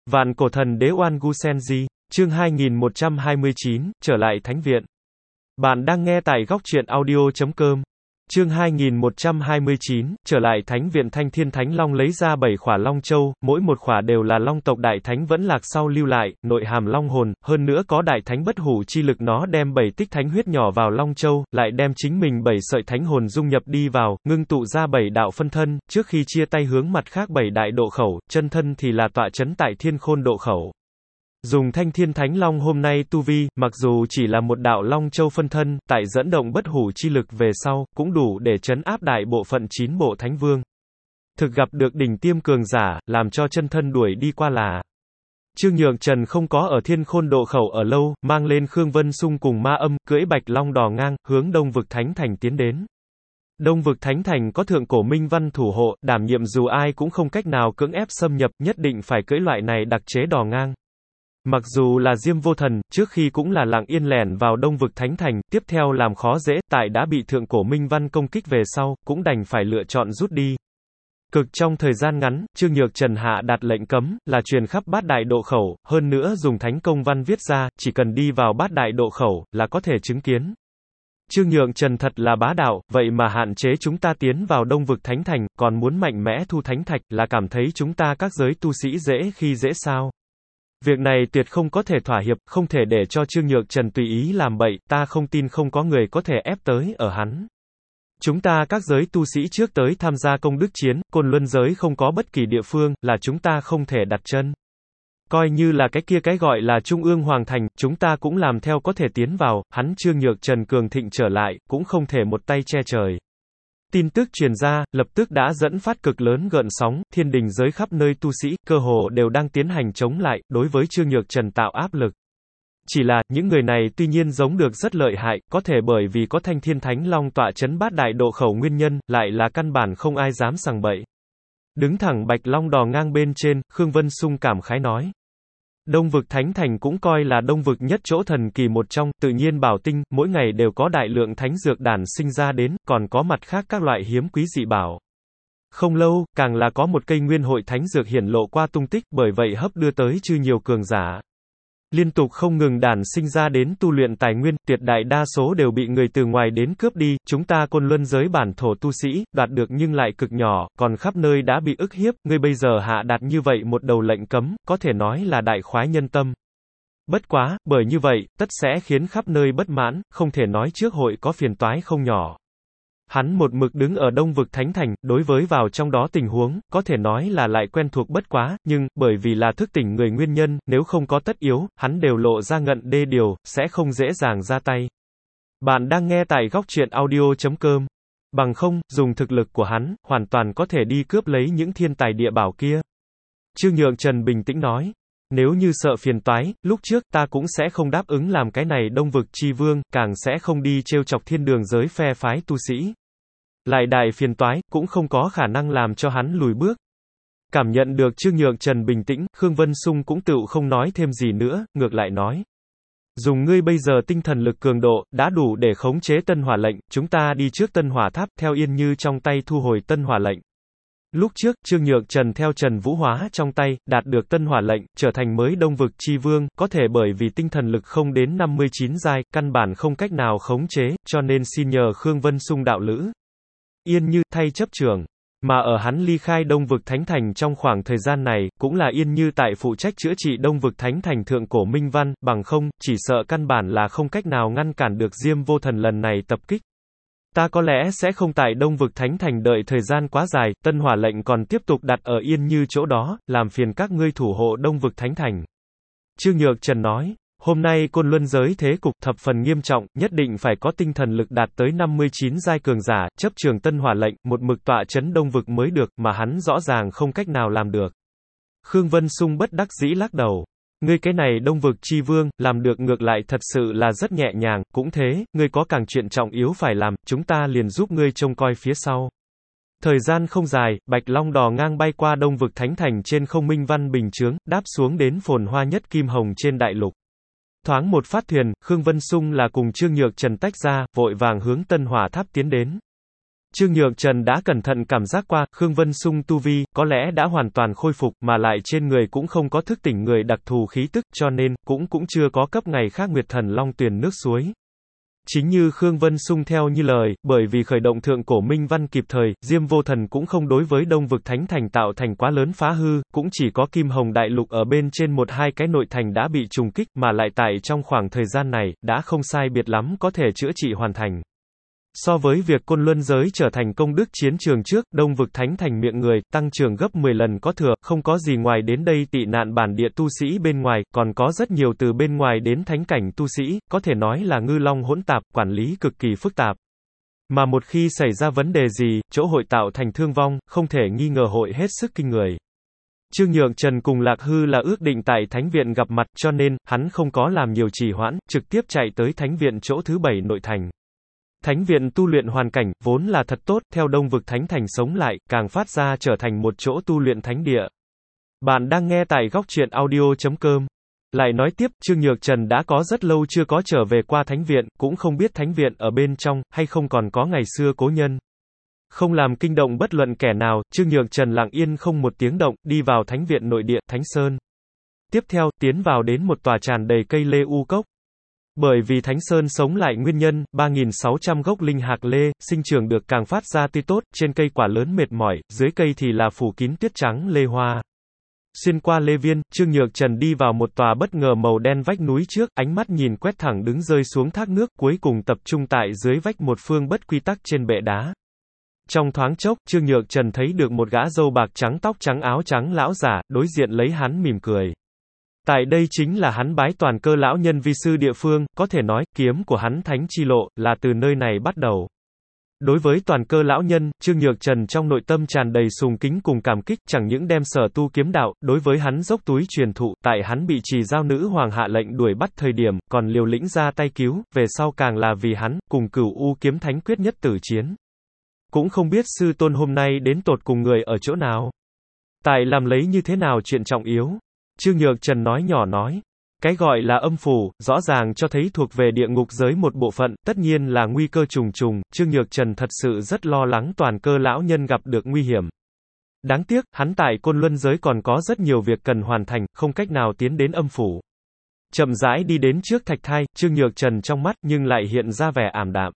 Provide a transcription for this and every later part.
Vạn cổ thần đế Oan Gu Senji, chương 2129, trở lại Thánh Viện. Bạn đang nghe tại góc truyện audio.com. Chương 2129, trở lại Thánh Viện. Thanh Thiên Thánh Long lấy ra 7 khỏa Long Châu, mỗi một khỏa đều là Long tộc Đại Thánh vẫn lạc sau lưu lại, nội hàm Long hồn, hơn nữa có Đại Thánh bất hủ chi lực. Nó đem 7 tích thánh huyết nhỏ vào Long Châu, lại đem chính mình 7 sợi thánh hồn dung nhập đi vào, ngưng tụ ra 7 đạo phân thân, trước khi chia tay hướng mặt khác 7 đại độ khẩu, chân thân thì là tọa chấn tại Thiên Khôn độ khẩu. Dùng Thanh Thiên Thánh Long hôm nay tu vi, mặc dù chỉ là một đạo Long Châu phân thân, tại dẫn động bất hủ chi lực về sau, cũng đủ để trấn áp đại bộ phận 9 bộ Thánh Vương. Thực gặp được đỉnh tiêm cường giả, làm cho chân thân đuổi đi qua là. Trương Nhượng Trần không có ở Thiên Khôn độ khẩu ở lâu, mang lên Khương Vân Sung cùng Ma Âm, cưỡi Bạch Long đò ngang, hướng Đông Vực Thánh Thành tiến đến. Đông Vực Thánh Thành có thượng cổ Minh Văn thủ hộ, đảm nhiệm dù ai cũng không cách nào cưỡng ép xâm nhập, nhất định phải cưỡi loại này đặc chế đò ngang. Mặc dù là Diêm Vô Thần, trước khi cũng là lặng yên lẻn vào Đông Vực Thánh Thành, tiếp theo làm khó dễ, tại đã bị thượng cổ Minh Văn công kích về sau, cũng đành phải lựa chọn rút đi. Cực trong thời gian ngắn, Trương Nhược Trần hạ đạt lệnh cấm, là truyền khắp bát đại độ khẩu, hơn nữa dùng thánh công văn viết ra, chỉ cần đi vào bát đại độ khẩu, là có thể chứng kiến. Trương Nhượng Trần thật là bá đạo, vậy mà hạn chế chúng ta tiến vào Đông Vực Thánh Thành, còn muốn mạnh mẽ thu thánh thạch, là cảm thấy chúng ta các giới tu sĩ dễ khi dễ sao. Việc này tuyệt không có thể thỏa hiệp, không thể để cho Trương Nhượng Trần tùy ý làm bậy, ta không tin không có người có thể ép tới ở hắn. Chúng ta các giới tu sĩ trước tới tham gia công đức chiến, Côn Luân giới không có bất kỳ địa phương, là chúng ta không thể đặt chân. Coi như là cái kia cái gọi là Trung ương Hoàng Thành, chúng ta cũng làm theo có thể tiến vào, hắn Trương Nhược Trần cường thịnh trở lại, cũng không thể một tay che trời. Tin tức truyền ra, lập tức đã dẫn phát cực lớn gợn sóng, thiên đình giới khắp nơi tu sĩ, cơ hồ đều đang tiến hành chống lại, đối với Trương Nhược Trần tạo áp lực. Chỉ là, những người này tuy nhiên giống được rất lợi hại, có thể bởi vì có Thanh Thiên Thánh Long tọa chấn bát đại độ khẩu nguyên nhân, lại là căn bản không ai dám sằng bậy. Đứng thẳng Bạch Long đò ngang bên trên, Khương Vân Sung cảm khái nói. Đông Vực Thánh Thành cũng coi là Đông Vực nhất chỗ thần kỳ một trong, tự nhiên bảo tinh, mỗi ngày đều có đại lượng thánh dược đản sinh ra đến, còn có mặt khác các loại hiếm quý dị bảo. Không lâu, càng là có một cây nguyên hội thánh dược hiển lộ qua tung tích, bởi vậy hấp đưa tới chư nhiều cường giả. Liên tục không ngừng đản sinh ra đến tu luyện tài nguyên, tuyệt đại đa số đều bị người từ ngoài đến cướp đi, chúng ta Côn Luân giới bản thổ tu sĩ, đoạt được nhưng lại cực nhỏ, còn khắp nơi đã bị ức hiếp, ngươi bây giờ hạ đạt như vậy một đầu lệnh cấm, có thể nói là đại khoái nhân tâm. Bất quá, bởi như vậy, tất sẽ khiến khắp nơi bất mãn, không thể nói trước hội có phiền toái không nhỏ. Hắn một mực đứng ở Đông Vực Thánh Thành, đối với vào trong đó tình huống, có thể nói là lại quen thuộc bất quá, nhưng, bởi vì là thức tỉnh người nguyên nhân, nếu không có tất yếu, hắn đều lộ ra ngận đê điều, sẽ không dễ dàng ra tay. Bạn đang nghe tại góc truyện audio.com. Bằng không, dùng thực lực của hắn, hoàn toàn có thể đi cướp lấy những thiên tài địa bảo kia. Trương Nhượng Trần bình tĩnh nói. Nếu như sợ phiền toái, lúc trước ta cũng sẽ không đáp ứng làm cái này Đông Vực chi vương, càng sẽ không đi trêu chọc thiên đường giới phe phái tu sĩ. Lại đại phiền toái, cũng không có khả năng làm cho hắn lùi bước. Cảm nhận được Trương Nhượng Trần bình tĩnh, Khương Vân Sung cũng tựu không nói thêm gì nữa, ngược lại nói. Dùng ngươi bây giờ tinh thần lực cường độ, đã đủ để khống chế Tân Hỏa lệnh, chúng ta đi trước Tân Hỏa tháp, theo Yên Như trong tay thu hồi Tân Hỏa lệnh. Lúc trước, Trương Nhượng Trần theo Trần Vũ Hóa trong tay, đạt được Tân Hỏa lệnh, trở thành mới Đông Vực chi vương, có thể bởi vì tinh thần lực không đến 59 giai, căn bản không cách nào khống chế, cho nên xin nhờ Khương Vân Sung đạo lữ. Yên Như, thay chấp trưởng. Mà ở hắn ly khai Đông Vực Thánh Thành trong khoảng thời gian này, cũng là Yên Như tại phụ trách chữa trị Đông Vực Thánh Thành thượng cổ Minh Văn, bằng không, chỉ sợ căn bản là không cách nào ngăn cản được Diêm Vô Thần lần này tập kích. Ta có lẽ sẽ không tại Đông Vực Thánh Thành đợi thời gian quá dài, Tân Hỏa lệnh còn tiếp tục đặt ở Yên Như chỗ đó, làm phiền các ngươi thủ hộ Đông Vực Thánh Thành. Trương Nhược Trần nói. Hôm nay Côn Luân giới thế cục thập phần nghiêm trọng, nhất định phải có tinh thần lực đạt tới 59 giai cường giả, chấp trường Tân Hỏa lệnh, một mực tọa chấn Đông Vực mới được, mà hắn rõ ràng không cách nào làm được. Khương Vân Sung bất đắc dĩ lắc đầu. Ngươi cái này Đông Vực chi vương, làm được ngược lại thật sự là rất nhẹ nhàng, cũng thế, ngươi có càng chuyện trọng yếu phải làm, chúng ta liền giúp ngươi trông coi phía sau. Thời gian không dài, Bạch Long đò ngang bay qua Đông Vực Thánh Thành trên không minh văn bình chướng, đáp xuống đến phồn hoa nhất kim hồng trên đại lục. Thoáng một phát thuyền, Khương Vân Sung là cùng Trương Nhược Trần tách ra, vội vàng hướng Tân Hỏa tháp tiến đến. Trương Nhược Trần đã cẩn thận cảm giác qua, Khương Vân Sung tu vi, có lẽ đã hoàn toàn khôi phục, mà lại trên người cũng không có thức tỉnh người đặc thù khí tức, cho nên, cũng chưa có cấp ngày khác Nguyệt Thần Long Tuyền nước suối. Chính như Khương Vân Sung theo như lời, bởi vì khởi động thượng cổ minh văn kịp thời, Diêm Vô Thần cũng không đối với Đông Vực Thánh Thành tạo thành quá lớn phá hư, cũng chỉ có Kim Hồng Đại Lục ở bên trên một hai cái nội thành đã bị trùng kích, mà lại tại trong khoảng thời gian này, đã không sai biệt lắm có thể chữa trị hoàn thành. So với việc Côn Luân giới trở thành công đức chiến trường trước, Đông Vực Thánh Thành miệng người, tăng trưởng gấp 10 lần có thừa, không có gì ngoài đến đây tị nạn bản địa tu sĩ bên ngoài, còn có rất nhiều từ bên ngoài đến thánh cảnh tu sĩ, có thể nói là ngư long hỗn tạp, quản lý cực kỳ phức tạp. Mà một khi xảy ra vấn đề gì, chỗ hội tạo thành thương vong, không thể nghi ngờ hội hết sức kinh người. Trương Nhược Trần cùng Lạc Hư là ước định tại Thánh Viện gặp mặt, cho nên, hắn không có làm nhiều trì hoãn, trực tiếp chạy tới Thánh Viện chỗ thứ 7 nội thành. Thánh Viện tu luyện hoàn cảnh, vốn là thật tốt, theo Đông Vực Thánh Thành sống lại, càng phát ra trở thành một chỗ tu luyện thánh địa. Bạn đang nghe tại góc truyện audio.com. Lại nói tiếp, Trương Nhược Trần đã có rất lâu chưa có trở về qua Thánh Viện, cũng không biết Thánh Viện ở bên trong, hay không còn có ngày xưa cố nhân. Không làm kinh động bất luận kẻ nào, Trương Nhược Trần lặng yên không một tiếng động, đi vào Thánh Viện nội địa, Thánh Sơn. Tiếp theo, tiến vào đến một tòa tràn đầy cây lê u cốc. Bởi vì Thánh Sơn sống lại nguyên nhân, 3.600 gốc linh hạc lê, sinh trưởng được càng phát ra tươi tốt, trên cây quả lớn mệt mỏi, dưới cây thì là phủ kín tuyết trắng lê hoa. Xuyên qua lê viên, Trương Nhược Trần đi vào một tòa bất ngờ màu đen vách núi trước, ánh mắt nhìn quét thẳng đứng rơi xuống thác nước, cuối cùng tập trung tại dưới vách một phương bất quy tắc trên bệ đá. Trong thoáng chốc, Trương Nhược Trần thấy được một gã râu bạc trắng tóc trắng áo trắng lão giả, đối diện lấy hắn mỉm cười. Tại đây chính là hắn bái toàn cơ lão nhân vi sư địa phương, có thể nói, kiếm của hắn thánh chi lộ, là từ nơi này bắt đầu. Đối với toàn cơ lão nhân, Trương Nhược Trần trong nội tâm tràn đầy sùng kính cùng cảm kích, chẳng những đem sở tu kiếm đạo, đối với hắn dốc túi truyền thụ, tại hắn bị trì giao nữ hoàng hạ lệnh đuổi bắt thời điểm, còn liều lĩnh ra tay cứu, về sau càng là vì hắn, cùng Cửu U kiếm thánh quyết nhất tử chiến. Cũng không biết sư tôn hôm nay đến tột cùng người ở chỗ nào. Tại làm lấy như thế nào chuyện trọng yếu. Trương Nhược Trần nói nhỏ nói. Cái gọi là âm phủ, rõ ràng cho thấy thuộc về địa ngục giới một bộ phận, tất nhiên là nguy cơ trùng trùng, Trương Nhược Trần thật sự rất lo lắng toàn cơ lão nhân gặp được nguy hiểm. Đáng tiếc, hắn tại Côn Luân giới còn có rất nhiều việc cần hoàn thành, không cách nào tiến đến âm phủ. Chậm rãi đi đến trước thạch thai, Trương Nhược Trần trong mắt nhưng lại hiện ra vẻ ảm đạm.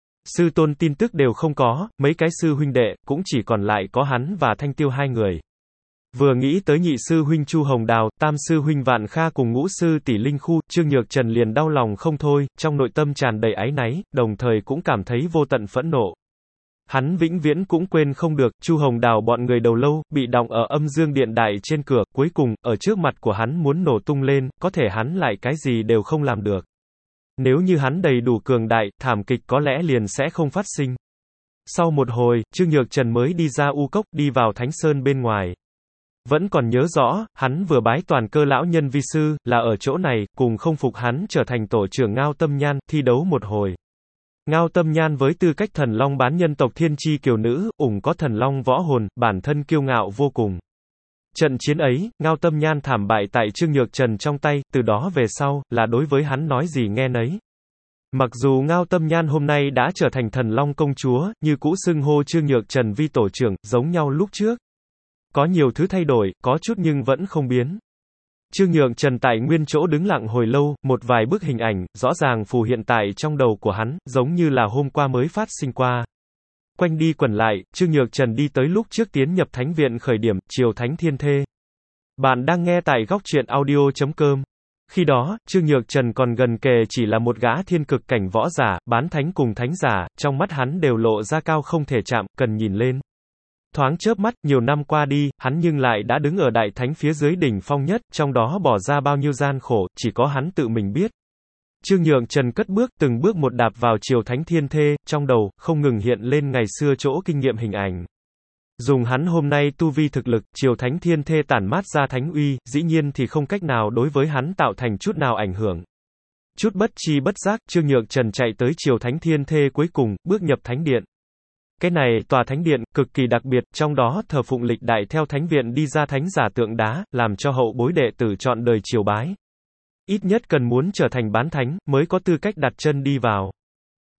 Sư tôn tin tức đều không có, mấy cái sư huynh đệ, cũng chỉ còn lại có hắn và Thanh Tiêu hai người. Vừa nghĩ tới nhị sư huynh Chu Hồng Đào, tam sư huynh Vạn Kha cùng ngũ sư tỷ Linh Khu, Trương Nhược Trần liền đau lòng không thôi, trong nội tâm tràn đầy áy náy, đồng thời cũng cảm thấy vô tận phẫn nộ. Hắn vĩnh viễn cũng quên không được, Chu Hồng Đào bọn người đầu lâu, bị đọng ở âm dương điện đại trên cửa, cuối cùng, ở trước mặt của hắn muốn nổ tung lên, có thể hắn lại cái gì đều không làm được. Nếu như hắn đầy đủ cường đại, thảm kịch có lẽ liền sẽ không phát sinh. Sau một hồi, Trương Nhược Trần mới đi ra u cốc, đi vào Thánh Sơn bên ngoài. Vẫn còn nhớ rõ, hắn vừa bái toàn cơ lão nhân vi sư, là ở chỗ này, cùng không phục hắn trở thành tổ trưởng Ngao Tâm Nhan, thi đấu một hồi. Ngao Tâm Nhan với tư cách thần long bán nhân tộc thiên chi kiều nữ, có thần long võ hồn, bản thân kiêu ngạo vô cùng. Trận chiến ấy, Ngao Tâm Nhan thảm bại tại Trương Nhược Trần trong tay, từ đó về sau, là đối với hắn nói gì nghe nấy. Mặc dù Ngao Tâm Nhan hôm nay đã trở thành thần long công chúa, như cũ xưng hô Trương Nhược Trần vi tổ trưởng, giống nhau lúc trước. Có nhiều thứ thay đổi, có chút nhưng vẫn không biến. Trương Nhược Trần tại nguyên chỗ đứng lặng hồi lâu, một vài bức hình ảnh, rõ ràng phù hiện tại trong đầu của hắn, giống như là hôm qua mới phát sinh qua. Quanh đi quẩn lại, Trương Nhược Trần đi tới lúc trước tiến nhập Thánh Viện khởi điểm, Triều Thánh Thiên Thê. Bạn đang nghe tại góc truyện audio.com. Khi đó, Trương Nhược Trần còn gần kề chỉ là một gã thiên cực cảnh võ giả, bán thánh cùng thánh giả, trong mắt hắn đều lộ ra cao không thể chạm, cần nhìn lên. Thoáng chớp mắt, nhiều năm qua đi, hắn nhưng lại đã đứng ở đại thánh phía dưới đỉnh phong nhất, trong đó bỏ ra bao nhiêu gian khổ, chỉ có hắn tự mình biết. Trương Nhược Trần cất bước, từng bước một đạp vào Triều Thánh Thiên Thê, trong đầu, không ngừng hiện lên ngày xưa chỗ kinh nghiệm hình ảnh. Dùng hắn hôm nay tu vi thực lực, Triều Thánh Thiên Thê tản mát ra thánh uy, dĩ nhiên thì không cách nào đối với hắn tạo thành chút nào ảnh hưởng. Chút bất chi bất giác, Trương Nhược Trần chạy tới Triều Thánh Thiên Thê cuối cùng, bước nhập Thánh Điện. Cái này, tòa thánh điện, cực kỳ đặc biệt, trong đó thờ phụng lịch đại theo thánh viện đi ra thánh giả tượng đá, làm cho hậu bối đệ tử chọn đời triều bái. Ít nhất cần muốn trở thành bán thánh, mới có tư cách đặt chân đi vào.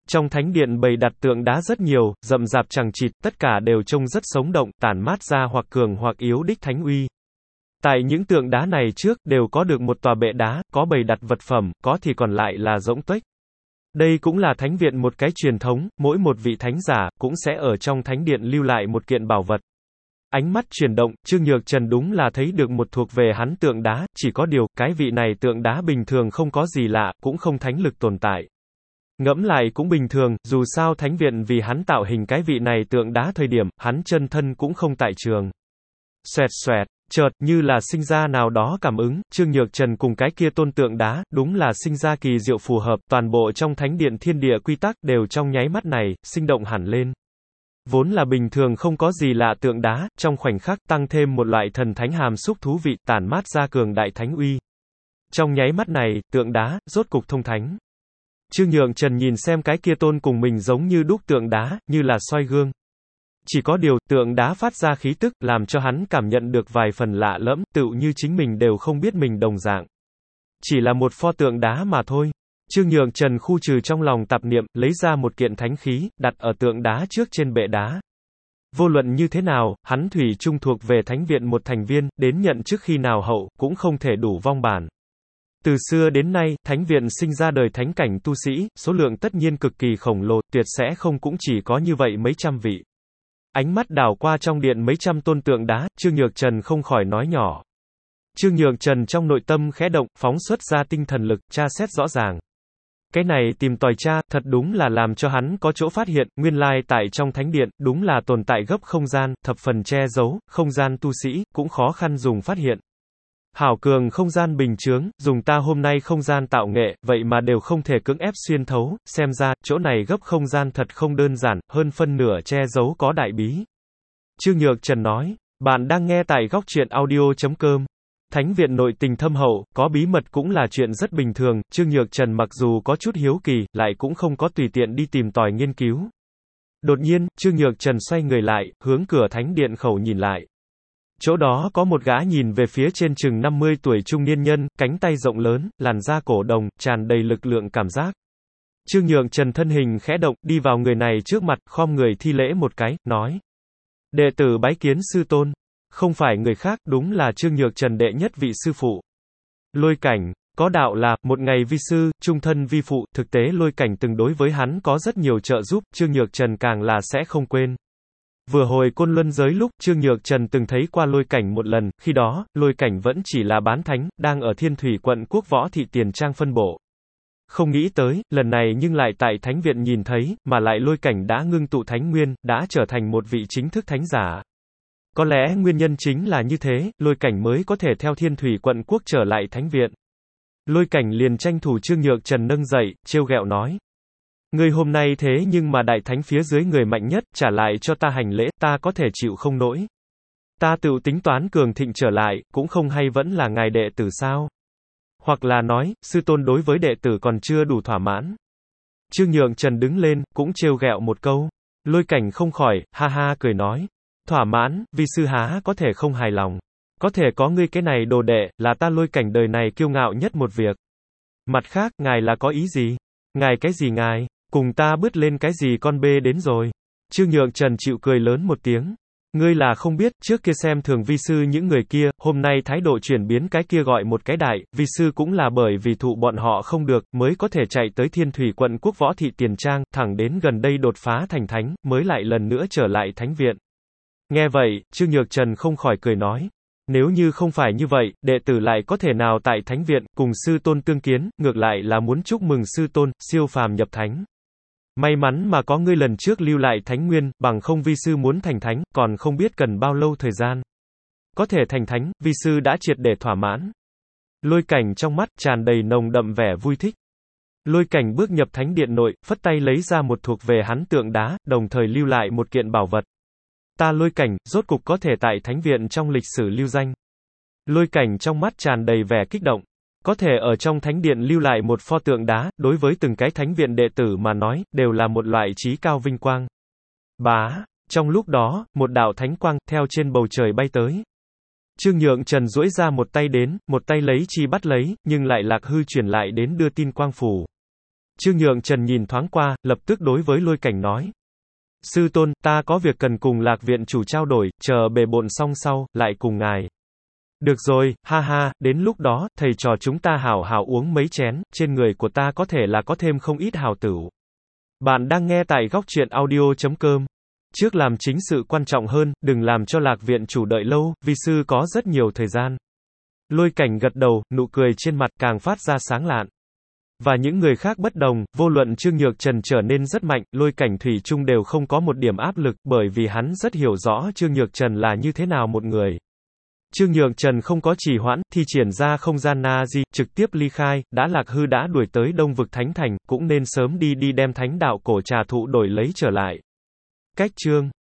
Trong thánh điện bày đặt tượng đá rất nhiều, rậm rạp chằng chịt, tất cả đều trông rất sống động, tản mát ra hoặc cường hoặc yếu đích thánh uy. Tại những tượng đá này trước, đều có được một tòa bệ đá, có bày đặt vật phẩm, có thì còn lại là rỗng tuếch. Đây cũng là thánh viện một cái truyền thống, mỗi một vị thánh giả, cũng sẽ ở trong thánh điện lưu lại một kiện bảo vật. Ánh mắt chuyển động, Trương Nhược Trần đúng là thấy được một thuộc về hắn tượng đá, chỉ có điều, cái vị này tượng đá bình thường không có gì lạ, cũng không thánh lực tồn tại. Ngẫm lại cũng bình thường, dù sao thánh viện vì hắn tạo hình cái vị này tượng đá thời điểm, hắn chân thân cũng không tại trường. Xoẹt xoẹt, chợt, như là sinh ra nào đó cảm ứng, Trương Nhược Trần cùng cái kia tôn tượng đá, đúng là sinh ra kỳ diệu phù hợp, toàn bộ trong thánh điện thiên địa quy tắc, đều trong nháy mắt này, sinh động hẳn lên. Vốn là bình thường không có gì lạ tượng đá, trong khoảnh khắc tăng thêm một loại thần thánh hàm xúc thú vị, tản mát ra cường đại thánh uy. Trong nháy mắt này, tượng đá, rốt cục thông thánh. Trương Nhược Trần nhìn xem cái kia tôn cùng mình giống như đúc tượng đá, như là soi gương. Chỉ có điều, tượng đá phát ra khí tức, làm cho hắn cảm nhận được vài phần lạ lẫm, tựu như chính mình đều không biết mình đồng dạng. Chỉ là một pho tượng đá mà thôi. Trương Nhược Trần khu trừ trong lòng tạp niệm, lấy ra một kiện thánh khí, đặt ở tượng đá trước trên bệ đá. Vô luận như thế nào, hắn thủy chung thuộc về thánh viện một thành viên, đến nhận trước khi nào hậu, cũng không thể đủ vong bản. Từ xưa đến nay, thánh viện sinh ra đời thánh cảnh tu sĩ, số lượng tất nhiên cực kỳ khổng lồ, tuyệt sẽ không cũng chỉ có như vậy mấy trăm vị. Ánh mắt đảo qua trong điện mấy trăm tôn tượng đá, Trương Nhược Trần không khỏi nói nhỏ. Trương Nhược Trần trong nội tâm khẽ động, phóng xuất ra tinh thần lực, tra xét rõ ràng. Cái này tìm tòi tra, thật đúng là làm cho hắn có chỗ phát hiện, nguyên lai tại trong thánh điện, đúng là tồn tại gấp không gian, thập phần che giấu, không gian tu sĩ, cũng khó khăn dùng phát hiện. Hảo cường không gian bình chướng, dùng ta hôm nay không gian tạo nghệ, vậy mà đều không thể cưỡng ép xuyên thấu, xem ra, chỗ này gấp không gian thật không đơn giản, hơn phân nửa che giấu có đại bí. Trương Nhược Trần nói, bạn đang nghe tại góc truyện audio.com. Thánh viện nội tình thâm hậu, có bí mật cũng là chuyện rất bình thường, Trương Nhược Trần mặc dù có chút hiếu kỳ, lại cũng không có tùy tiện đi tìm tòi nghiên cứu. Đột nhiên, Trương Nhược Trần xoay người lại, hướng cửa thánh điện khẩu nhìn lại. Chỗ đó có một gã nhìn về phía trên chừng 50 tuổi trung niên nhân, cánh tay rộng lớn, làn da cổ đồng, tràn đầy lực lượng cảm giác. Trương Nhược Trần thân hình khẽ động, đi vào người này trước mặt, khom người thi lễ một cái, nói. Đệ tử bái kiến sư tôn. Không phải người khác, đúng là Trương Nhược Trần đệ nhất vị sư phụ. Lôi Cảnh, có đạo là, một ngày vi sư, trung thân vi phụ, thực tế Lôi Cảnh từng đối với hắn có rất nhiều trợ giúp, Trương Nhược Trần càng là sẽ không quên. Vừa hồi Côn Luân giới lúc, Trương Nhược Trần từng thấy qua Lôi Cảnh một lần, khi đó, Lôi Cảnh vẫn chỉ là bán thánh, đang ở Thiên Thủy quận Quốc Võ thị tiền trang phân bổ. Không nghĩ tới, lần này nhưng lại tại thánh viện nhìn thấy, mà lại Lôi Cảnh đã ngưng tụ thánh nguyên, đã trở thành một vị chính thức thánh giả. Có lẽ nguyên nhân chính là như thế, Lôi Cảnh mới có thể theo Thiên Thủy quận quốc trở lại thánh viện. Lôi Cảnh liền tranh thủ Trương Nhược Trần nâng dậy, trêu ghẹo nói. Ngươi hôm nay thế nhưng mà đại thánh phía dưới người mạnh nhất, trả lại cho ta hành lễ, ta có thể chịu không nổi. Ta tự tính toán cường thịnh trở lại, cũng không hay vẫn là ngài đệ tử sao? Hoặc là nói, sư tôn đối với đệ tử còn chưa đủ thỏa mãn. Trương Nhược Trần đứng lên, cũng trêu ghẹo một câu. Lôi Cảnh không khỏi, ha ha cười nói. Thỏa mãn, vì sư há có thể không hài lòng. Có thể có ngươi cái này đồ đệ, là ta Lôi Cảnh đời này kiêu ngạo nhất một việc. Mặt khác, ngài là có ý gì? Ngài cái gì ngài? Cùng ta bứt lên cái gì con bê đến rồi? Trương Nhược Trần chịu cười lớn một tiếng. Ngươi là không biết, trước kia xem thường vi sư những người kia, hôm nay thái độ chuyển biến cái kia gọi một cái đại, vi sư cũng là bởi vì thụ bọn họ không được, mới có thể chạy tới Thiên Thủy quận Quốc Võ thị tiền trang, thẳng đến gần đây đột phá thành thánh, mới lại lần nữa trở lại thánh viện. Nghe vậy, Trương Nhược Trần không khỏi cười nói. Nếu như không phải như vậy, đệ tử lại có thể nào tại thánh viện, cùng sư tôn tương kiến, ngược lại là muốn chúc mừng sư tôn, siêu phàm nhập thánh. May mắn mà có ngươi lần trước lưu lại thánh nguyên, bằng không vi sư muốn thành thánh, còn không biết cần bao lâu thời gian. Có thể thành thánh, vi sư đã triệt để thỏa mãn. Lôi Cảnh trong mắt, tràn đầy nồng đậm vẻ vui thích. Lôi Cảnh bước nhập thánh điện nội, phất tay lấy ra một thuộc về hắn tượng đá, đồng thời lưu lại một kiện bảo vật. Ta Lôi Cảnh, rốt cục có thể tại thánh viện trong lịch sử lưu danh. Lôi Cảnh trong mắt tràn đầy vẻ kích động. Có thể ở trong thánh điện lưu lại một pho tượng đá, đối với từng cái thánh viện đệ tử mà nói, đều là một loại trí cao vinh quang. Bá, trong lúc đó, một đạo thánh quang, theo trên bầu trời bay tới. Trương Nhược Trần duỗi ra một tay đến, một tay lấy chi bắt lấy, nhưng lại lạc hư chuyển lại đến đưa tin quang phủ. Trương Nhượng Trần nhìn thoáng qua, lập tức đối với Lôi Cảnh nói. Sư tôn, ta có việc cần cùng Lạc viện chủ trao đổi, chờ bề bộn xong sau, lại cùng ngài. Được rồi, ha ha, đến lúc đó, thầy trò chúng ta hảo hảo uống mấy chén, trên người của ta có thể là có thêm không ít hào tửu. Bạn đang nghe tại góc truyện audio.com. Trước làm chính sự quan trọng hơn, đừng làm cho Lạc viện chủ đợi lâu, vi sư có rất nhiều thời gian. Lôi Cảnh gật đầu, nụ cười trên mặt càng phát ra sáng lạn. Và những người khác bất đồng, vô luận Trương Nhược Trần trở nên rất mạnh, Lôi Cảnh thủy chung đều không có một điểm áp lực, bởi vì hắn rất hiểu rõ Trương Nhược Trần là như thế nào một người. Trương Nhược Trần không có trì hoãn, thi triển ra không gian Na-di, trực tiếp ly khai, đã Lạc Hư đã đuổi tới Đông vực Thánh Thành, cũng nên sớm đi đem thánh đạo cổ trà thụ đổi lấy trở lại. Cách chương